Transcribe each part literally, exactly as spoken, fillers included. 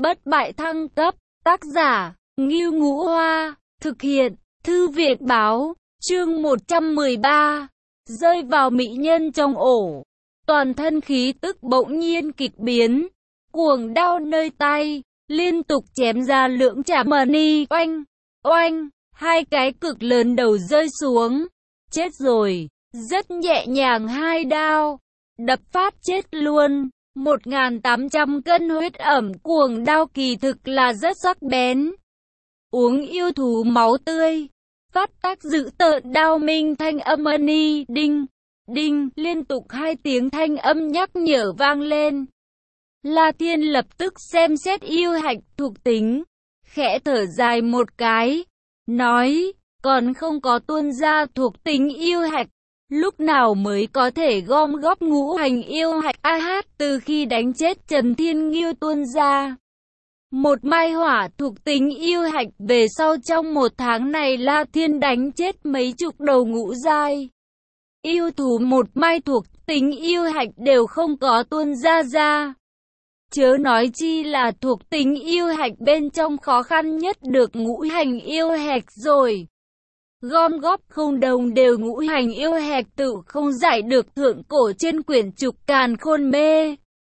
Bất bại thăng cấp, tác giả, Ngưu Ngũ Hoa, thực hiện, Thư viện báo, chương một trăm mười ba, rơi vào mỹ nhân trong ổ, toàn thân khí tức bỗng nhiên kịch biến, cuồng đao nơi tay, liên tục chém ra lưỡng trảm mani, oanh, oanh, hai cái cực lớn đầu rơi xuống, chết rồi, rất nhẹ nhàng hai đao, đập phát chết luôn. một nghìn tám trăm cân huyết ẩm cuồng đao kỳ thực là rất sắc bén. Uống yêu thú máu tươi, phát tác dữ tợn đao minh thanh âm mani, đinh, đinh, liên tục hai tiếng thanh âm nhắc nhở vang lên. La Thiên lập tức xem xét yêu hạch thuộc tính, khẽ thở dài một cái, nói, còn không có tuôn ra thuộc tính yêu hạch. Lúc nào mới có thể gom góp ngũ hành yêu hạch a hát từ khi đánh chết Trần Thiên Nghiêu tuôn ra. Một mai hỏa thuộc tính yêu hạch về sau trong một tháng này La Thiên đánh chết mấy chục đầu ngũ giai. Yêu thú một mai thuộc tính yêu hạch đều không có tuôn ra ra. Chớ nói chi là thuộc tính yêu hạch bên trong khó khăn nhất được ngũ hành yêu hạch rồi. Gom góp không đồng đều ngũ hành yêu hạch tự không giải được thượng cổ trên quyển trục càn khôn mê.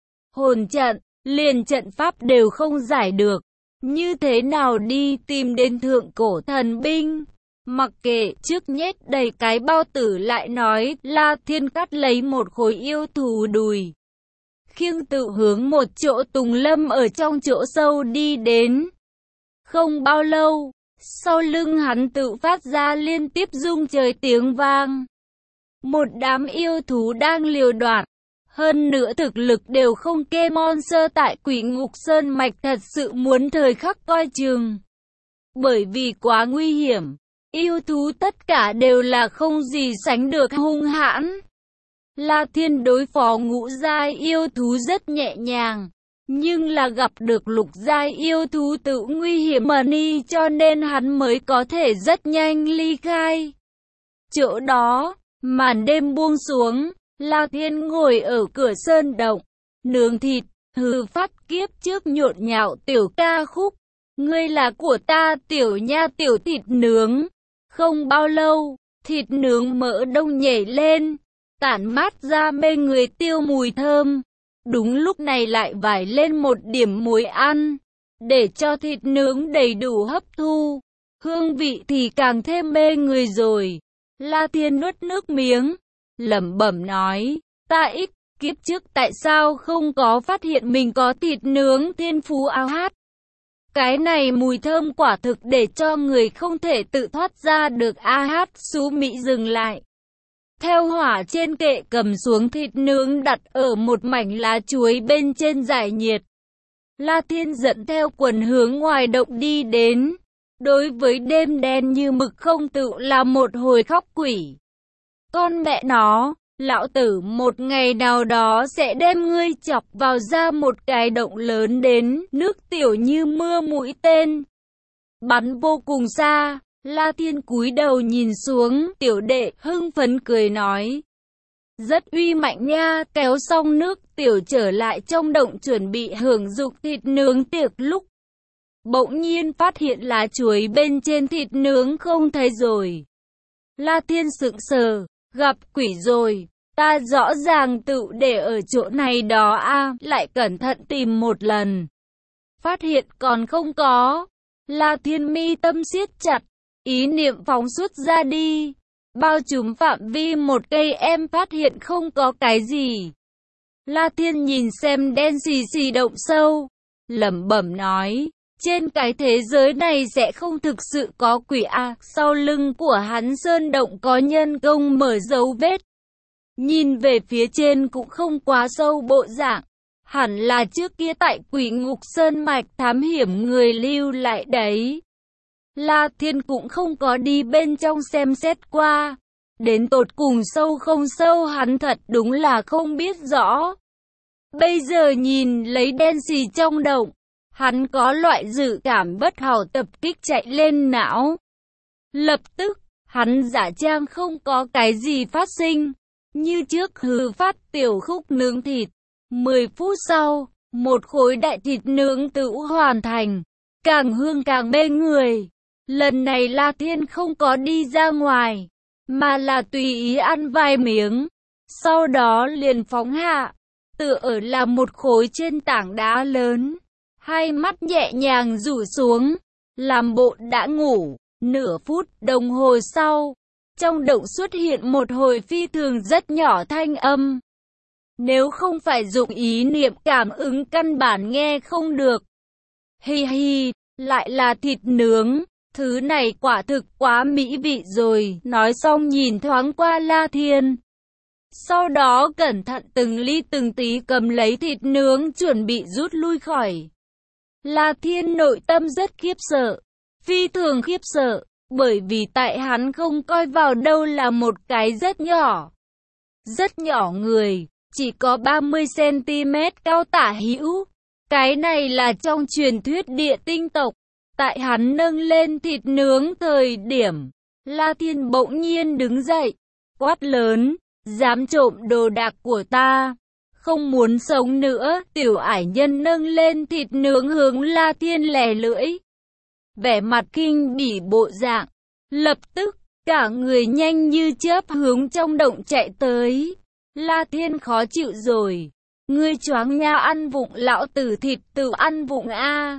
Hồn trận, liền trận pháp đều không giải được. Như thế nào đi tìm đến thượng cổ thần binh? Mặc kệ, trước nhét đầy cái bao tử lại nói, La Thiên cắt lấy một khối yêu thú đùi. Khiêng tự hướng một chỗ tùng lâm ở trong chỗ sâu đi đến. Không bao lâu, sau lưng hắn tự phát ra liên tiếp rung trời tiếng vang. Một đám yêu thú đang liều đoạt, hơn nữa thực lực đều không kê monster tại Quỷ Ngục Sơn Mạch thật sự muốn thời khắc coi chừng. Bởi vì quá nguy hiểm, yêu thú tất cả đều là không gì sánh được hung hãn. La Thiên đối phó ngũ giai yêu thú rất nhẹ nhàng. Nhưng là gặp được lục giai yêu thú tự nguy hiểm mani cho nên hắn mới có thể rất nhanh ly khai. Chỗ đó, màn đêm buông xuống, La Thiên ngồi ở cửa sơn động, nướng thịt, hừ phát kiếp trước nhộn nhạo tiểu ca khúc. Ngươi là của ta tiểu nha tiểu thịt nướng. Không bao lâu, thịt nướng mỡ đông nhảy lên, tản mát ra mê người tiêu mùi thơm. Đúng lúc này lại vải lên một điểm muối ăn, để cho thịt nướng đầy đủ hấp thu, hương vị thì càng thêm mê người rồi. La Thiên nuốt nước miếng, lẩm bẩm nói, ta ích, kiếp trước tại sao không có phát hiện mình có thịt nướng thiên phú ao hát. Cái này mùi thơm quả thực để cho người không thể tự thoát ra được a hát. Xú Mỹ dừng lại. Theo hỏa trên kệ cầm xuống thịt nướng đặt ở một mảnh lá chuối bên trên giải nhiệt. La Thiên dẫn theo quần hướng ngoài động đi đến. Đối với đêm đen như mực không tự là một hồi khóc quỷ. Con mẹ nó, lão tử một ngày nào đó sẽ đem ngươi chọc vào ra một cái động lớn đến, nước tiểu như mưa mũi tên. Bắn vô cùng xa. La Thiên cúi đầu nhìn xuống, tiểu đệ hưng phấn cười nói. Rất uy mạnh nha, kéo xong nước tiểu trở lại trong động chuẩn bị hưởng dụng thịt nướng tiệc lúc. Bỗng nhiên phát hiện lá chuối bên trên thịt nướng không thấy rồi. La Thiên sững sờ, gặp quỷ rồi, ta rõ ràng tự để ở chỗ này đó a, lại cẩn thận tìm một lần. Phát hiện còn không có, La Thiên mi tâm siết chặt. Ý niệm phóng xuất ra đi, bao trùm phạm vi một cây em phát hiện không có cái gì. La Thiên nhìn xem đen xì xì động sâu, lẩm bẩm nói, trên cái thế giới này sẽ không thực sự có quỷ à. Sau lưng của hắn sơn động có nhân công mở dấu vết. Nhìn về phía trên cũng không quá sâu bộ dạng, hẳn là trước kia tại Quỷ Ngục Sơn Mạch thám hiểm người lưu lại đấy. La Thiên cũng không có đi bên trong xem xét qua. Đến tột cùng sâu không sâu hắn thật đúng là không biết rõ. Bây giờ nhìn lấy đen xì trong động, hắn có loại dự cảm bất hảo tập kích chạy lên não. Lập tức, hắn giả trang không có cái gì phát sinh. Như trước hừ phát tiểu khúc nướng thịt. Mười phút sau, Một khối đại thịt nướng tự hoàn thành, càng hương càng mê người. Lần này La Thiên không có đi ra ngoài, mà là tùy ý ăn vài miếng, sau đó liền phóng hạ, tựa ở là một khối trên tảng đá lớn, hai mắt nhẹ nhàng rủ xuống, làm bộ đã ngủ. Nửa phút đồng hồ sau, trong động xuất hiện một hồi phi thường rất nhỏ thanh âm. Nếu không phải dụng ý niệm cảm ứng căn bản nghe không được. Hi hi, lại là thịt nướng, thứ này quả thực quá mỹ vị rồi. Nói xong nhìn thoáng qua La Thiên, sau đó cẩn thận từng ly từng tí cầm lấy thịt nướng chuẩn bị rút lui khỏi. La Thiên nội tâm rất khiếp sợ, phi thường khiếp sợ, bởi vì tại hắn không coi vào đâu là một cái rất nhỏ, rất nhỏ người, chỉ có ba mươi xăng ti mét cao tả hữu. Cái này là trong truyền thuyết địa tinh tộc. Tại hắn nâng lên thịt nướng thời điểm, La Thiên bỗng nhiên đứng dậy, quát lớn, dám trộm đồ đạc của ta, không muốn sống nữa. Tiểu ải nhân nâng lên thịt nướng hướng La Thiên lè lưỡi, vẻ mặt kinh bỉ bộ dạng, lập tức, cả người nhanh như chớp hướng trong động chạy tới. La Thiên khó chịu rồi, ngươi choáng nha, ăn vụng lão tử thịt tự ăn vụng a,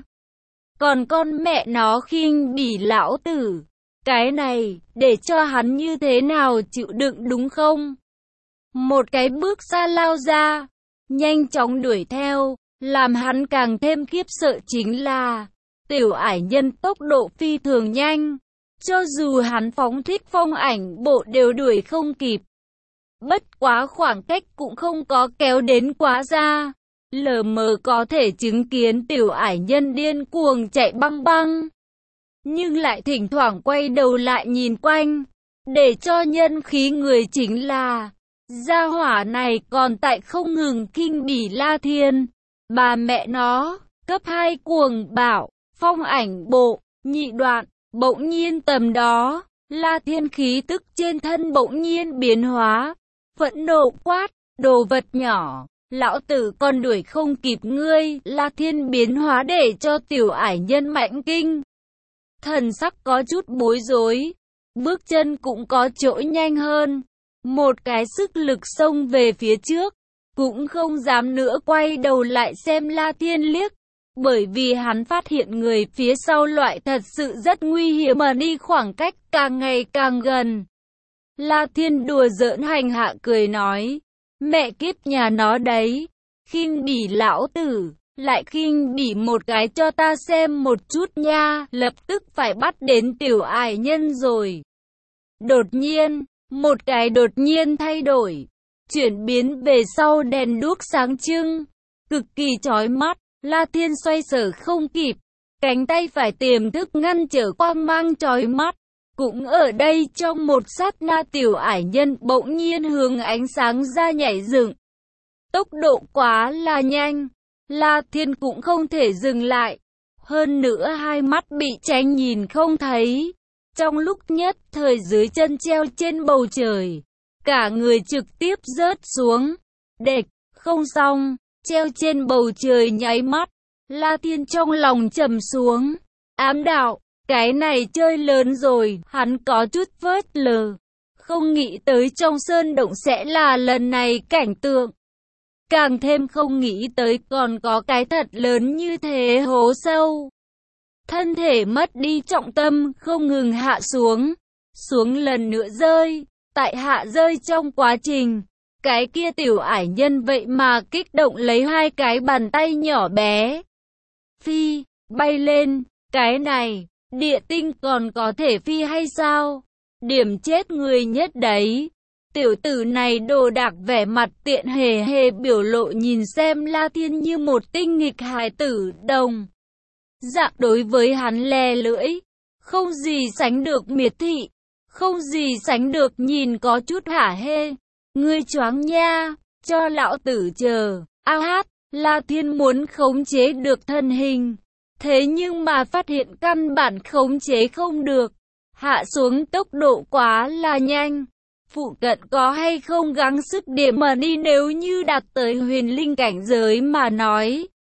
còn con mẹ nó khinh bỉ lão tử, cái này, để cho hắn như thế nào chịu đựng đúng không? Một cái bước xa lao ra, nhanh chóng đuổi theo, làm hắn càng thêm khiếp sợ chính là, tiểu ải nhân tốc độ phi thường nhanh, cho dù hắn phóng thích phong ảnh bộ đều đuổi không kịp. Bất quá khoảng cách cũng không có kéo đến quá xa, lờ mờ có thể chứng kiến tiểu ải nhân điên cuồng chạy băng băng, nhưng lại thỉnh thoảng quay đầu lại nhìn quanh, để cho nhân khí người chính là, gia hỏa này còn tại không ngừng kinh bỉ La Thiên. Bà mẹ nó, cấp hai cuồng bạo, phong ảnh bộ, nhị đoạn, bỗng nhiên tầm đó, La Thiên khí tức trên thân bỗng nhiên biến hóa, phẫn nộ quát, đồ vật nhỏ, lão tử còn đuổi không kịp ngươi. La Thiên biến hóa để cho tiểu ải nhân mãnh kinh, thần sắc có chút bối rối, bước chân cũng có chỗ nhanh hơn, một cái sức lực xông về phía trước, cũng không dám nữa quay đầu lại xem La Thiên liếc, bởi vì hắn phát hiện người phía sau loại thật sự rất nguy hiểm mà đi khoảng cách càng ngày càng gần. La Thiên đùa giỡn hành hạ cười nói, mẹ kiếp nhà nó đấy, khinh bỉ lão tử, lại khinh bỉ một cái cho ta xem một chút nha, lập tức phải bắt đến tiểu ải nhân rồi. Đột nhiên, một cái đột nhiên thay đổi, chuyển biến về sau đèn đuốc sáng trưng, cực kỳ chói mắt. La Thiên xoay sở không kịp, cánh tay phải tiềm thức ngăn trở quang mang chói mắt. Cũng ở đây trong một sát na tiểu ải nhân bỗng nhiên hướng ánh sáng ra nhảy dựng. Tốc độ quá là nhanh, La Thiên cũng không thể dừng lại. Hơn nữa hai mắt bị tránh nhìn không thấy. Trong lúc nhất thời dưới chân treo trên bầu trời, cả người trực tiếp rớt xuống. Đệt, không xong, treo trên bầu trời nháy mắt. La Thiên trong lòng trầm xuống, ám đạo. Cái này chơi lớn rồi, hắn có chút phớt lờ, không nghĩ tới trong sơn động sẽ là lần này cảnh tượng. Càng thêm không nghĩ tới còn có cái thật lớn như thế hố sâu. Thân thể mất đi trọng tâm, không ngừng hạ xuống, xuống lần nữa rơi, tại hạ rơi trong quá trình. Cái kia tiểu ải nhân vậy mà kích động lấy hai cái bàn tay nhỏ bé. Phi, bay lên, cái này. Địa tinh còn có thể phi hay sao? Điểm chết người nhất đấy. Tiểu tử này đồ đạc vẻ mặt tiện hề hề biểu lộ nhìn xem La Thiên như một tinh nghịch hài tử đồng. Dạng đối với hắn le lưỡi, không gì sánh được miệt thị, không gì sánh được nhìn có chút hả hê. Ngươi choáng nha, cho lão tử chờ. A hát, La Thiên muốn khống chế được thân hình. Thế nhưng mà phát hiện căn bản khống chế không được, hạ xuống tốc độ quá là nhanh. Phụ cận có hay không gắng sức điểm mà đi, nếu như đạt tới huyền linh cảnh giới mà nói,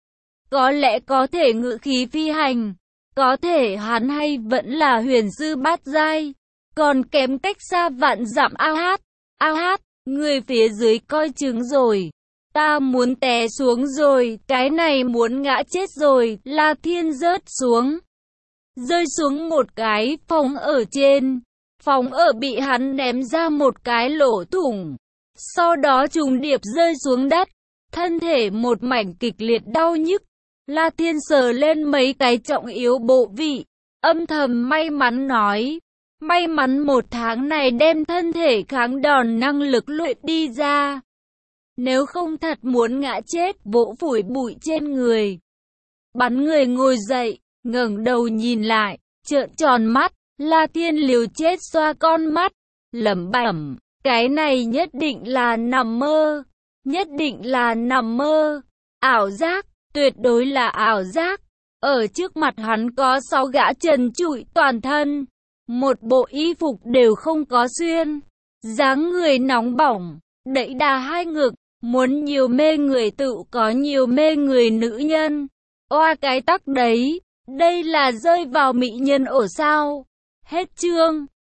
có lẽ có thể ngự khí phi hành, có thể hắn hay vẫn là huyền sư bát giai, còn kém cách xa vạn dặm. A hát, a hát, người phía dưới coi chừng rồi, ta muốn té xuống rồi, cái này muốn ngã chết rồi. La Thiên rớt xuống, rơi xuống một cái phòng ở trên, phòng ở bị hắn ném ra một cái lỗ thủng, sau đó trùng điệp rơi xuống đất, thân thể một mảnh kịch liệt đau nhức. La Thiên sờ lên mấy cái trọng yếu bộ vị, âm thầm may mắn nói, may mắn một tháng này đem thân thể kháng đòn năng lực luyện đi ra, nếu không thật muốn ngã chết. Vỗ phủi bụi trên người, bắn người ngồi dậy, ngẩng đầu nhìn lại, trợn tròn mắt. La Thiên liều chết xoa con mắt, lẩm bẩm, cái này nhất định là nằm mơ, nhất định là nằm mơ, ảo giác, tuyệt đối là ảo giác. Ở trước mặt hắn có sáu gã trần trụi toàn thân, một bộ y phục đều không có xuyên, dáng người nóng bỏng, đẩy đà hai ngực, muốn nhiều mê người tự có nhiều mê người nữ nhân. Oa cái tắc đấy, đây là rơi vào mỹ nhân ổ sao. Hết chương.